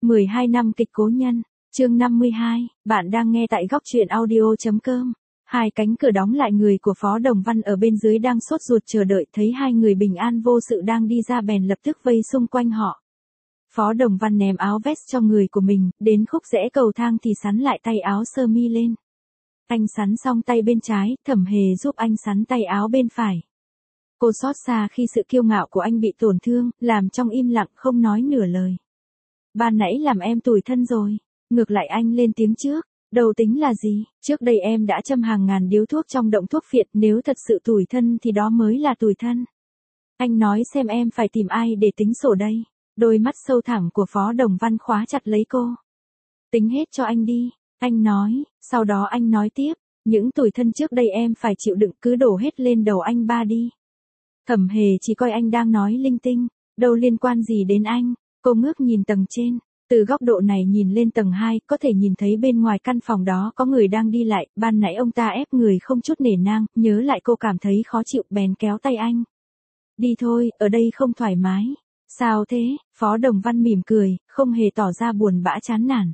12 năm kịch Cố Nhân, chương 52, bạn đang nghe tại góc truyện audio.com. Hai cánh cửa đóng lại, người của Phó Đồng Văn ở bên dưới đang sốt ruột chờ đợi, thấy hai người bình an vô sự đang đi ra bèn lập tức vây xung quanh họ. Phó Đồng Văn ném áo vest cho người của mình, đến khúc rẽ cầu thang thì xắn lại tay áo sơ mi lên. Anh xắn xong tay bên trái, Thẩm Hề giúp anh xắn tay áo bên phải. Cô xót xa khi sự kiêu ngạo của anh bị tổn thương, làm trong im lặng không nói nửa lời. Ban nãy làm em tủi thân rồi. Ngược lại anh lên tiếng trước. Đầu tính là gì? Trước đây em đã châm hàng ngàn điếu thuốc trong động thuốc phiện, nếu thật sự tủi thân thì đó mới là tủi thân. Anh nói xem em phải tìm ai để tính sổ đây? Đôi mắt sâu thẳm của Phó Đồng Văn khóa chặt lấy cô. Tính hết cho anh đi, anh nói, sau đó anh nói tiếp, những tủi thân trước đây em phải chịu đựng cứ đổ hết lên đầu anh ba đi. Thẩm Hề chỉ coi anh đang nói linh tinh, đâu liên quan gì đến anh. Cô ngước nhìn tầng trên, từ góc độ này nhìn lên tầng 2, có thể nhìn thấy bên ngoài căn phòng đó có người đang đi lại, ban nãy ông ta ép người không chút nể nang, nhớ lại cô cảm thấy khó chịu bèn kéo tay anh. Đi thôi, ở đây không thoải mái. Sao thế? Phó Đồng Văn mỉm cười, không hề tỏ ra buồn bã chán nản.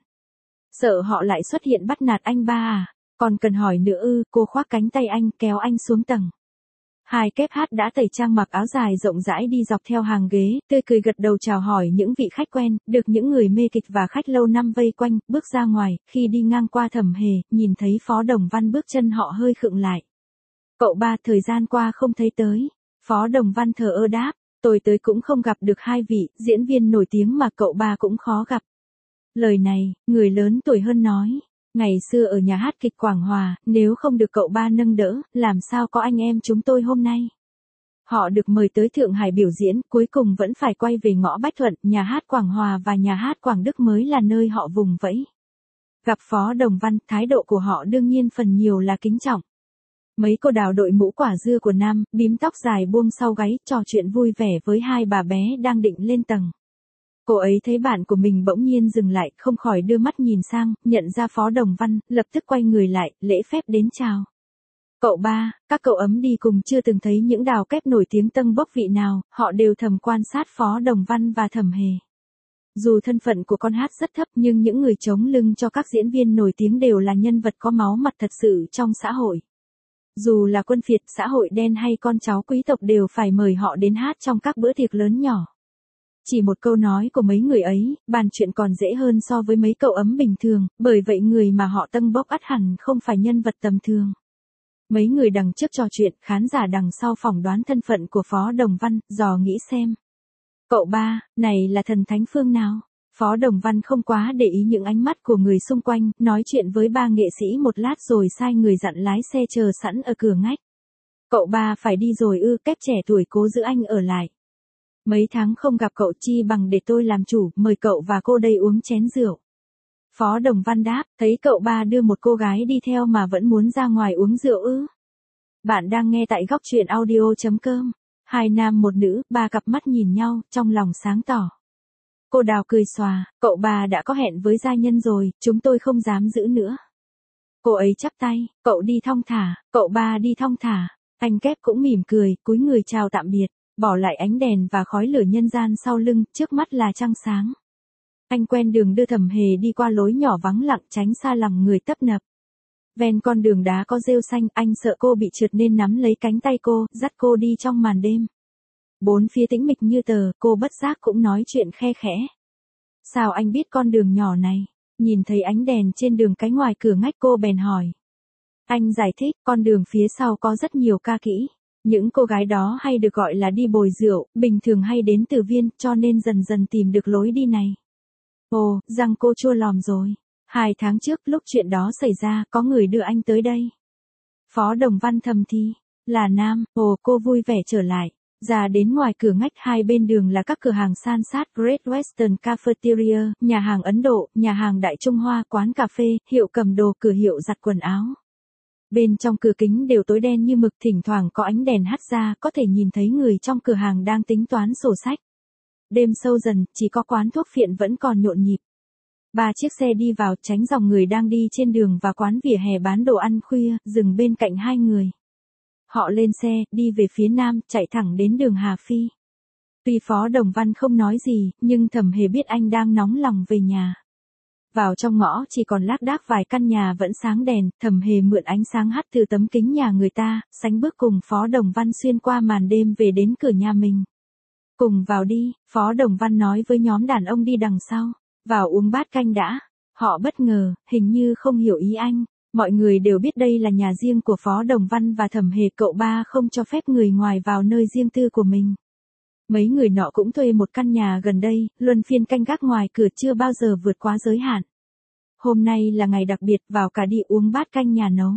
Sợ họ lại xuất hiện bắt nạt anh ba à? Còn cần hỏi nữa ư? Cô khoác cánh tay anh kéo anh xuống tầng. Hai kép hát đã tẩy trang mặc áo dài rộng rãi đi dọc theo hàng ghế, tươi cười gật đầu chào hỏi những vị khách quen, được những người mê kịch và khách lâu năm vây quanh, bước ra ngoài, khi đi ngang qua Thẩm Hề, nhìn thấy Phó Đồng Văn bước chân họ hơi khựng lại. Cậu ba thời gian qua không thấy tới. Phó Đồng Văn thờ ơ đáp, tôi tới cũng không gặp được hai vị diễn viên nổi tiếng mà cậu ba cũng khó gặp. Lời này, người lớn tuổi hơn nói. Ngày xưa ở nhà hát kịch Quảng Hòa, nếu không được cậu ba nâng đỡ, làm sao có anh em chúng tôi hôm nay. Họ được mời tới Thượng Hải biểu diễn, cuối cùng vẫn phải quay về ngõ Bách Thuận, nhà hát Quảng Hòa và nhà hát Quảng Đức mới là nơi họ vùng vẫy. Gặp Phó Đồng Văn, thái độ của họ đương nhiên phần nhiều là kính trọng. Mấy cô đào đội mũ quả dưa của nam, bím tóc dài buông sau gáy, trò chuyện vui vẻ với hai bà bé đang định lên tầng. Cô ấy thấy bạn của mình bỗng nhiên dừng lại, không khỏi đưa mắt nhìn sang, nhận ra Phó Đồng Văn, lập tức quay người lại, lễ phép đến chào. Cậu ba, các cậu ấm đi cùng chưa từng thấy những đào kép nổi tiếng tâng bốc vị nào, họ đều thầm quan sát Phó Đồng Văn và Thẩm Hề. Dù thân phận của con hát rất thấp nhưng những người chống lưng cho các diễn viên nổi tiếng đều là nhân vật có máu mặt thật sự trong xã hội. Dù là quân phiệt, xã hội đen hay con cháu quý tộc đều phải mời họ đến hát trong các bữa tiệc lớn nhỏ. Chỉ một câu nói của mấy người ấy, bàn chuyện còn dễ hơn so với mấy cậu ấm bình thường, bởi vậy người mà họ tâng bốc ắt hẳn không phải nhân vật tầm thường. Mấy người đằng trước trò chuyện, khán giả đằng sau phỏng đoán thân phận của Phó Đồng Văn, dò nghĩ xem. Cậu ba, này là thần thánh phương nào? Phó Đồng Văn không quá để ý những ánh mắt của người xung quanh, nói chuyện với ba nghệ sĩ một lát rồi sai người dặn lái xe chờ sẵn ở cửa ngách. Cậu ba phải đi rồi ư? Kép trẻ tuổi cố giữ anh ở lại. Mấy tháng không gặp cậu, chi bằng để tôi làm chủ, mời cậu và cô đây uống chén rượu. Phó Đồng Văn đáp, thấy cậu ba đưa một cô gái đi theo mà vẫn muốn ra ngoài uống rượu ư? Bạn đang nghe tại góc truyện audio.com. Hai nam một nữ, ba cặp mắt nhìn nhau, trong lòng sáng tỏ. Cô Đào cười xòa, cậu ba đã có hẹn với gia nhân rồi, chúng tôi không dám giữ nữa. Cô ấy chắp tay, cậu đi thong thả, cậu ba đi thong thả. Anh Kép cũng mỉm cười, cúi người chào tạm biệt. Bỏ lại ánh đèn và khói lửa nhân gian sau lưng, trước mắt là trăng sáng. Anh quen đường đưa Thẩm Hề đi qua lối nhỏ vắng lặng, tránh xa lòng người tấp nập. Ven con đường đá có rêu xanh, anh sợ cô bị trượt nên nắm lấy cánh tay cô, dắt cô đi trong màn đêm. Bốn phía tĩnh mịch như tờ, cô bất giác cũng nói chuyện khe khẽ. Sao anh biết con đường nhỏ này? Nhìn thấy ánh đèn trên đường cái ngoài cửa ngách cô bèn hỏi. Anh giải thích, con đường phía sau có rất nhiều ca kỹ. Những cô gái đó hay được gọi là đi bồi rượu, bình thường hay đến từ Viên, cho nên dần dần tìm được lối đi này. Ồ, răng cô chua lòm rồi. 2 tháng trước, lúc chuyện đó xảy ra, có người đưa anh tới đây. Phó Đồng Văn thầm thì, là nam. Ồ, cô vui vẻ trở lại. Ra đến ngoài cửa ngách, hai bên đường là các cửa hàng san sát, Great Western Cafeteria, nhà hàng Ấn Độ, nhà hàng Đại Trung Hoa, quán cà phê, hiệu cầm đồ, cửa hiệu giặt quần áo. Bên trong cửa kính đều tối đen như mực, thỉnh thoảng có ánh đèn hắt ra, có thể nhìn thấy người trong cửa hàng đang tính toán sổ sách. Đêm sâu dần, chỉ có quán thuốc phiện vẫn còn nhộn nhịp. 3 chiếc xe đi vào, tránh dòng người đang đi trên đường và quán vỉa hè bán đồ ăn khuya, dừng bên cạnh hai người. Họ lên xe, đi về phía nam, chạy thẳng đến đường Hà Phi. Tuy Phó Đồng Văn không nói gì, nhưng Thẩm Hề biết anh đang nóng lòng về nhà. Vào trong ngõ chỉ còn lác đác vài căn nhà vẫn sáng đèn, Thẩm Hề mượn ánh sáng hắt từ tấm kính nhà người ta, sánh bước cùng Phó Đồng Văn xuyên qua màn đêm về đến cửa nhà mình. Cùng vào đi, Phó Đồng Văn nói với nhóm đàn ông đi đằng sau. Vào uống bát canh đã. Họ bất ngờ, hình như không hiểu ý anh. Mọi người đều biết đây là nhà riêng của Phó Đồng Văn và Thẩm Hề, cậu ba không cho phép người ngoài vào nơi riêng tư của mình. Mấy người nọ cũng thuê một căn nhà gần đây, luân phiên canh gác ngoài cửa, chưa bao giờ vượt quá giới hạn. Hôm nay là ngày đặc biệt, vào cả đi uống bát canh nhà nấu.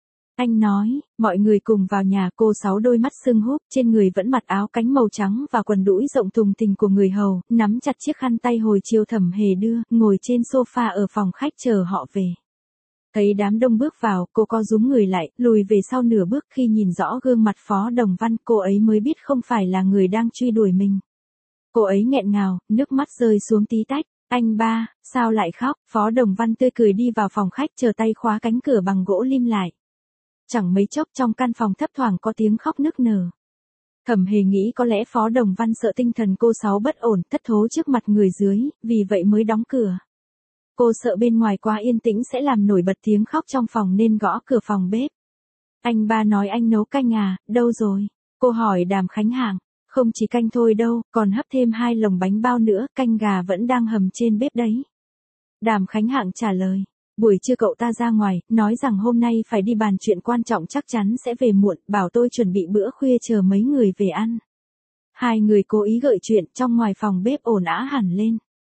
Anh nói, mọi người cùng vào nhà. Cô Sáu đôi mắt sưng húp, trên người vẫn mặc áo cánh màu trắng và quần đũi rộng thùng thình của người hầu, nắm chặt chiếc khăn tay hồi chiều Thẩm Hề đưa, ngồi trên sofa ở phòng khách chờ họ về. Thấy đám đông bước vào, cô co rúm người lại, lùi về sau nửa bước. Khi nhìn rõ gương mặt Phó Đồng Văn, cô ấy mới biết không phải là người đang truy đuổi mình. Cô ấy nghẹn ngào, nước mắt rơi xuống tí tách. Anh ba, sao lại khóc? Phó Đồng Văn tươi cười đi vào phòng khách, chờ tay khóa cánh cửa bằng gỗ lim lại. Chẳng mấy chốc trong căn phòng thấp thoảng có tiếng khóc nức nở. Thẩm Hề nghĩ có lẽ Phó Đồng Văn sợ tinh thần cô Sáu bất ổn, thất thố trước mặt người dưới, vì vậy mới đóng cửa. Cô sợ bên ngoài quá yên tĩnh sẽ làm nổi bật tiếng khóc trong phòng nên gõ cửa phòng bếp. Anh ba nói anh nấu canh à, đâu rồi? Cô hỏi Đàm Khánh Hạng. Không chỉ canh thôi đâu, còn hấp thêm 2 lồng bánh bao nữa, canh gà vẫn đang hầm trên bếp đấy. Đàm Khánh Hạng trả lời. Buổi trưa cậu ta ra ngoài, nói rằng hôm nay phải đi bàn chuyện quan trọng, chắc chắn sẽ về muộn, bảo tôi chuẩn bị bữa khuya chờ mấy người về ăn. Hai người cố ý gợi chuyện, trong ngoài phòng bếp ồn ào hẳn lên.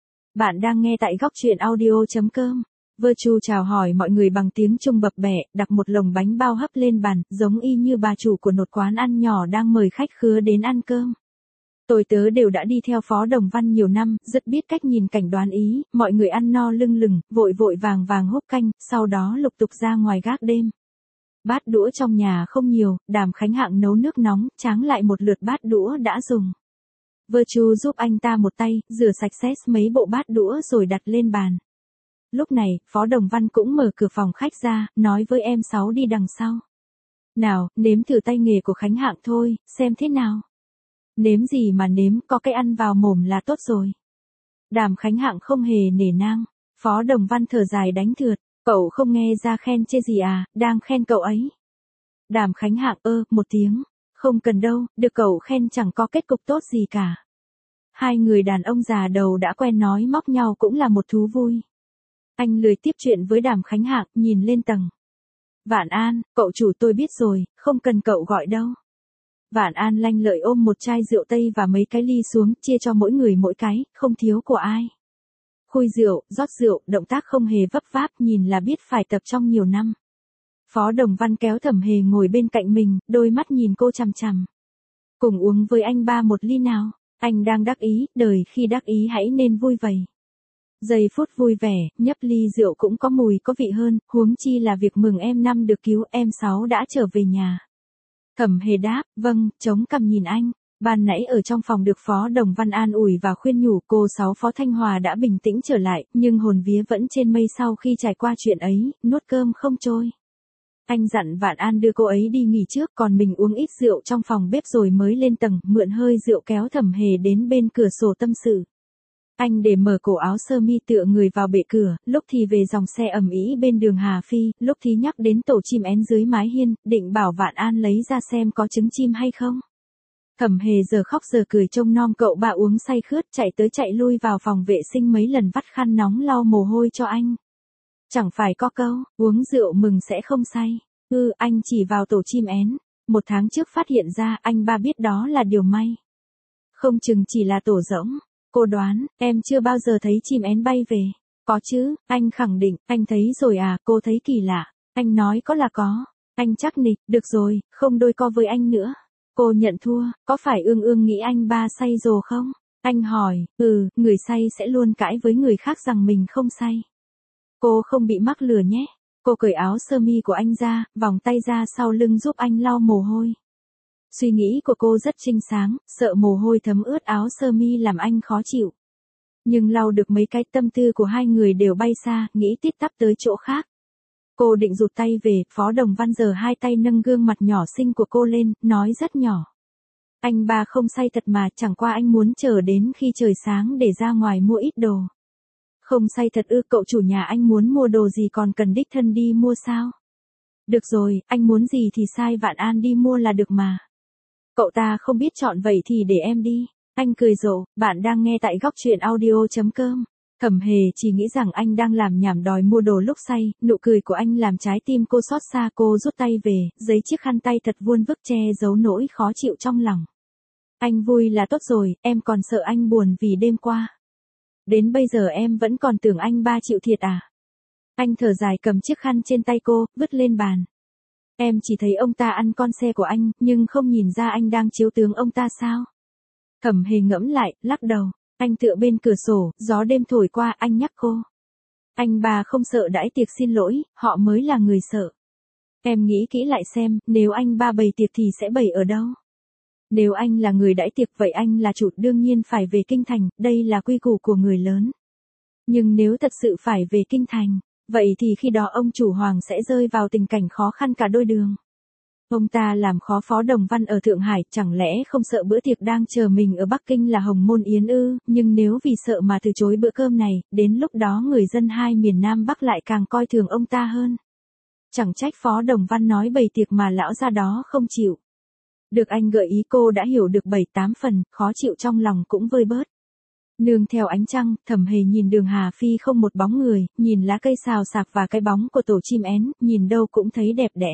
Bạn đang nghe tại góc truyện audio.com. Virtu chào hỏi mọi người bằng tiếng Trung bập bẹ, đặt một lồng bánh bao hấp lên bàn, giống y như bà chủ của một quán ăn nhỏ đang mời khách khứa đến ăn cơm. Tôi tớ đều đã đi theo Phó Đồng Văn nhiều năm, rất biết cách nhìn cảnh đoán ý, mọi người ăn no lưng lừng, vội vội vàng vàng húp canh, sau đó lục tục ra ngoài gác đêm. Bát đũa trong nhà không nhiều, Đàm Khánh Hạng nấu nước nóng, tráng lại một lượt bát đũa đã dùng. Virtu giúp anh ta một tay, rửa sạch sẽ mấy bộ bát đũa rồi đặt lên bàn. Lúc này, Phó Đồng Văn cũng mở cửa phòng khách ra, nói với em Sáu đi đằng sau. Nào, nếm thử tay nghề của Khánh Hạng thôi, xem thế nào. Nếm gì mà nếm, có cái ăn vào mồm là tốt rồi. Đàm Khánh Hạng không hề nể nang. Phó Đồng Văn thở dài đánh thượt. Cậu không nghe ra khen chê gì à, đang khen cậu ấy. Đàm Khánh Hạng một tiếng. Không cần đâu, được cậu khen chẳng có kết cục tốt gì cả. Hai người đàn ông già đầu đã quen nói móc nhau cũng là một thú vui. Anh lười tiếp chuyện với Đàm Khánh Hạng, nhìn lên tầng. Vạn An, cậu chủ tôi biết rồi, không cần cậu gọi đâu. Vạn An lanh lợi ôm một chai rượu tây và mấy cái ly xuống, chia cho mỗi người mỗi cái, không thiếu của ai. Khui rượu, rót rượu, động tác không hề vấp váp, nhìn là biết phải tập trong nhiều năm. Phó Đồng Văn kéo Thẩm Hề ngồi bên cạnh mình, đôi mắt nhìn cô chằm chằm. Cùng uống với anh ba một ly nào, anh đang đắc ý, đời khi đắc ý hãy nên vui vầy. Giây phút vui vẻ, nhấp ly rượu cũng có mùi có vị hơn, huống chi là việc mừng em Năm được cứu, em Sáu đã trở về nhà. Thẩm Hề đáp, vâng, chống cằm nhìn anh. Ban nãy ở trong phòng được Phó Đồng Văn an ủi và khuyên nhủ, cô Sáu Phó Thanh Hòa đã bình tĩnh trở lại, nhưng hồn vía vẫn trên mây sau khi trải qua chuyện ấy, nuốt cơm không trôi. Anh dặn Vạn An đưa cô ấy đi nghỉ trước, còn mình uống ít rượu trong phòng bếp rồi mới lên tầng, mượn hơi rượu kéo Thẩm Hề đến bên cửa sổ tâm sự. Anh để mở cổ áo sơ mi tựa người vào bệ cửa, lúc thì về dòng xe ầm ĩ bên đường Hà Phi, lúc thì nhắc đến tổ chim én dưới mái hiên, định bảo Vạn An lấy ra xem có trứng chim hay không. Thẩm Hề giờ khóc giờ cười trông nom cậu bà uống say khướt, chạy tới chạy lui vào phòng vệ sinh mấy lần, vắt khăn nóng lau mồ hôi cho anh. Chẳng phải có câu, uống rượu mừng sẽ không say. Anh chỉ vào tổ chim én. 1 tháng trước phát hiện ra, anh ba biết đó là điều may. Không chừng chỉ là tổ rỗng. Cô đoán, em chưa bao giờ thấy chim én bay về. Có chứ, anh khẳng định, anh thấy rồi à, cô thấy kỳ lạ. Anh nói có là có. Anh chắc nịch, được rồi, không đôi co với anh nữa. Cô nhận thua, có phải ương ương nghĩ anh ba say rồi không? Anh hỏi, người say sẽ luôn cãi với người khác rằng mình không say. Cô không bị mắc lừa nhé. Cô cởi áo sơ mi của anh ra, vòng tay ra sau lưng giúp anh lau mồ hôi. Suy nghĩ của cô rất trinh sáng, sợ mồ hôi thấm ướt áo sơ mi làm anh khó chịu. Nhưng lau được mấy cái, tâm tư của hai người đều bay xa, nghĩ tít tắp tới chỗ khác. Cô định rụt tay về, Phó Đồng Văn giơ hai tay nâng gương mặt nhỏ xinh của cô lên, nói rất nhỏ. Anh ba không say thật mà, chẳng qua anh muốn chờ đến khi trời sáng để ra ngoài mua ít đồ. Không say thật ư? Cậu chủ nhà anh muốn mua đồ gì còn cần đích thân đi mua sao? Được rồi, anh muốn gì thì sai Vạn An đi mua là được mà. Cậu ta không biết chọn vậy thì để em đi. Anh cười rộ. Bạn đang nghe tại góc truyện audio.com. Thẩm Hề chỉ nghĩ rằng anh đang làm nhảm đòi mua đồ lúc say, nụ cười của anh làm trái tim cô xót xa. Cô rút tay về, giấy chiếc khăn tay thật vuông vức che giấu nỗi khó chịu trong lòng. Anh vui là tốt rồi, em còn sợ anh buồn vì đêm qua. Đến bây giờ em vẫn còn tưởng anh ba chịu thiệt à? Anh thở dài cầm chiếc khăn trên tay cô, vứt lên bàn. Em chỉ thấy ông ta ăn con xe của anh, nhưng không nhìn ra anh đang chiếu tướng ông ta sao? Thẩm Hề ngẫm lại, lắc đầu. Anh tựa bên cửa sổ, gió đêm thổi qua, anh nhắc cô. Anh ba không sợ đãi tiệc, xin lỗi, họ mới là người sợ. Em nghĩ kỹ lại xem, nếu anh ba bày tiệc thì sẽ bày ở đâu? Nếu anh là người đãi tiệc vậy anh là chủ, đương nhiên phải về kinh thành, đây là quy củ của người lớn. Nhưng nếu thật sự phải về kinh thành, vậy thì khi đó ông chủ Hoàng sẽ rơi vào tình cảnh khó khăn cả đôi đường. Ông ta làm khó Phó Đồng Văn ở Thượng Hải, chẳng lẽ không sợ bữa tiệc đang chờ mình ở Bắc Kinh là Hồng Môn Yến ư? Nhưng nếu vì sợ mà từ chối bữa cơm này, đến lúc đó người dân hai miền Nam Bắc lại càng coi thường ông ta hơn. Chẳng trách Phó Đồng Văn nói bày tiệc mà lão gia đó không chịu. Được anh gợi ý cô đã hiểu được 7-8 phần, khó chịu trong lòng cũng vơi bớt. Nương theo ánh trăng, Thẩm Hề nhìn đường Hà Phi không một bóng người, nhìn lá cây xào xạc và cái bóng của tổ chim én, nhìn đâu cũng thấy đẹp đẽ.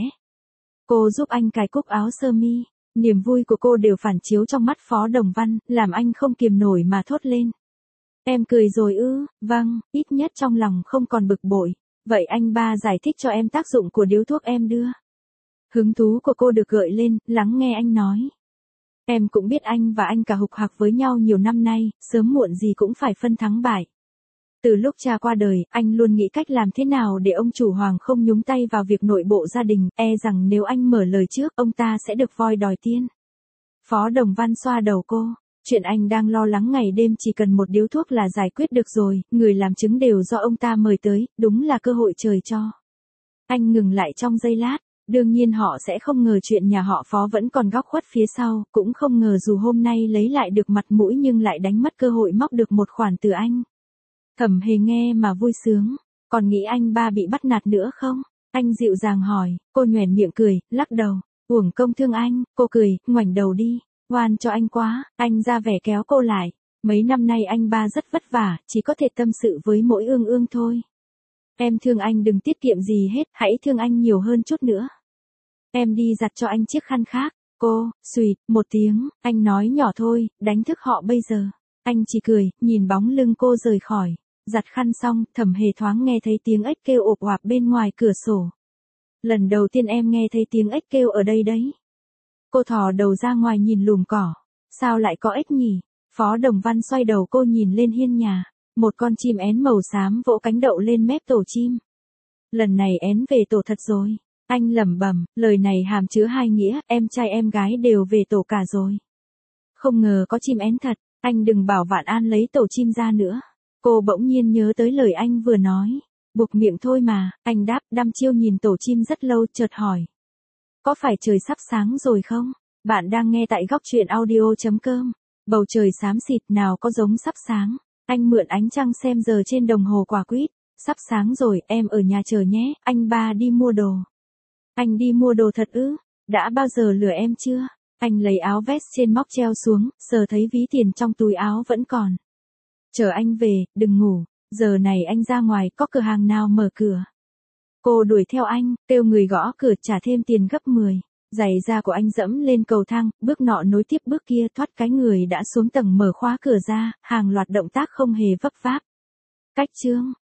Cô giúp anh cài cúc áo sơ mi, niềm vui của cô đều phản chiếu trong mắt Phó Đồng Văn, làm anh không kiềm nổi mà thốt lên. Em cười rồi ư? Vâng, ít nhất trong lòng không còn bực bội. Vậy anh ba giải thích cho em tác dụng của điếu thuốc em đưa. Hứng thú của cô được gợi lên, lắng nghe anh nói. Em cũng biết anh và anh cả hục hặc với nhau nhiều năm nay, sớm muộn gì cũng phải phân thắng bại. Từ lúc cha qua đời, anh luôn nghĩ cách làm thế nào để ông chủ Hoàng không nhúng tay vào việc nội bộ gia đình, e rằng nếu anh mở lời trước, ông ta sẽ được voi đòi tiên. Phó Đồng Văn xoa đầu cô. Chuyện anh đang lo lắng ngày đêm chỉ cần một điếu thuốc là giải quyết được rồi, người làm chứng đều do ông ta mời tới, đúng là cơ hội trời cho. Anh ngừng lại trong giây lát. Đương nhiên họ sẽ không ngờ chuyện nhà họ Phó vẫn còn góc khuất phía sau, cũng không ngờ dù hôm nay lấy lại được mặt mũi nhưng lại đánh mất cơ hội móc được một khoản từ anh. Thẩm Hề nghe mà vui sướng, còn nghĩ anh ba bị bắt nạt nữa không? Anh dịu dàng hỏi, cô nhoẻn miệng cười, lắc đầu, uổng công thương anh, cô cười, ngoảnh đầu đi, oan cho anh quá, anh ra vẻ kéo cô lại. Mấy năm nay anh ba rất vất vả, chỉ có thể tâm sự với mỗi ương ương thôi. Em thương anh đừng tiết kiệm gì hết, hãy thương anh nhiều hơn chút nữa. Em đi giặt cho anh chiếc khăn khác. Cô, xùyt, một tiếng, anh nói nhỏ thôi, đánh thức họ bây giờ. Anh chỉ cười, nhìn bóng lưng cô rời khỏi. Giặt khăn xong, Thẩm Hề thoáng nghe thấy tiếng ếch kêu ộp oạp bên ngoài cửa sổ. Lần đầu tiên em nghe thấy tiếng ếch kêu ở đây đấy. Cô thò đầu ra ngoài nhìn lùm cỏ. Sao lại có ếch nhỉ? Phó Đồng Văn xoay đầu cô nhìn lên hiên nhà. Một con chim én màu xám vỗ cánh đậu lên mép tổ chim. Lần này én về tổ thật rồi. Anh lẩm bẩm, lời này hàm chứa hai nghĩa, em trai em gái đều về tổ cả rồi. Không ngờ có chim én thật, anh đừng bảo Vạn An lấy tổ chim ra nữa. Cô bỗng nhiên nhớ tới lời anh vừa nói. Buộc miệng thôi mà, anh đáp, đăm chiêu nhìn tổ chim rất lâu, chợt hỏi. Có phải trời sắp sáng rồi không? Bạn đang nghe tại góc truyện audio.com. Bầu trời xám xịt nào có giống sắp sáng. Anh mượn ánh trăng xem giờ trên đồng hồ quả quýt. Sắp sáng rồi, em ở nhà chờ nhé, anh ba đi mua đồ. Anh đi mua đồ thật ư? Đã bao giờ lừa em chưa? Anh lấy áo vest trên móc treo xuống, sờ thấy ví tiền trong túi áo vẫn còn. Chờ anh về, đừng ngủ, giờ này anh ra ngoài có cửa hàng nào mở cửa. Cô đuổi theo anh, kêu người gõ cửa trả thêm tiền gấp 10. Giày da của anh dẫm lên cầu thang, bước nọ nối tiếp bước kia, thoát cái người đã xuống tầng mở khóa cửa ra, hàng loạt động tác không hề vấp váp. Cách chương